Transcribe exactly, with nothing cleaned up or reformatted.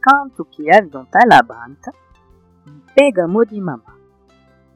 canto que havia dans ta labanta, pega mo di mamma.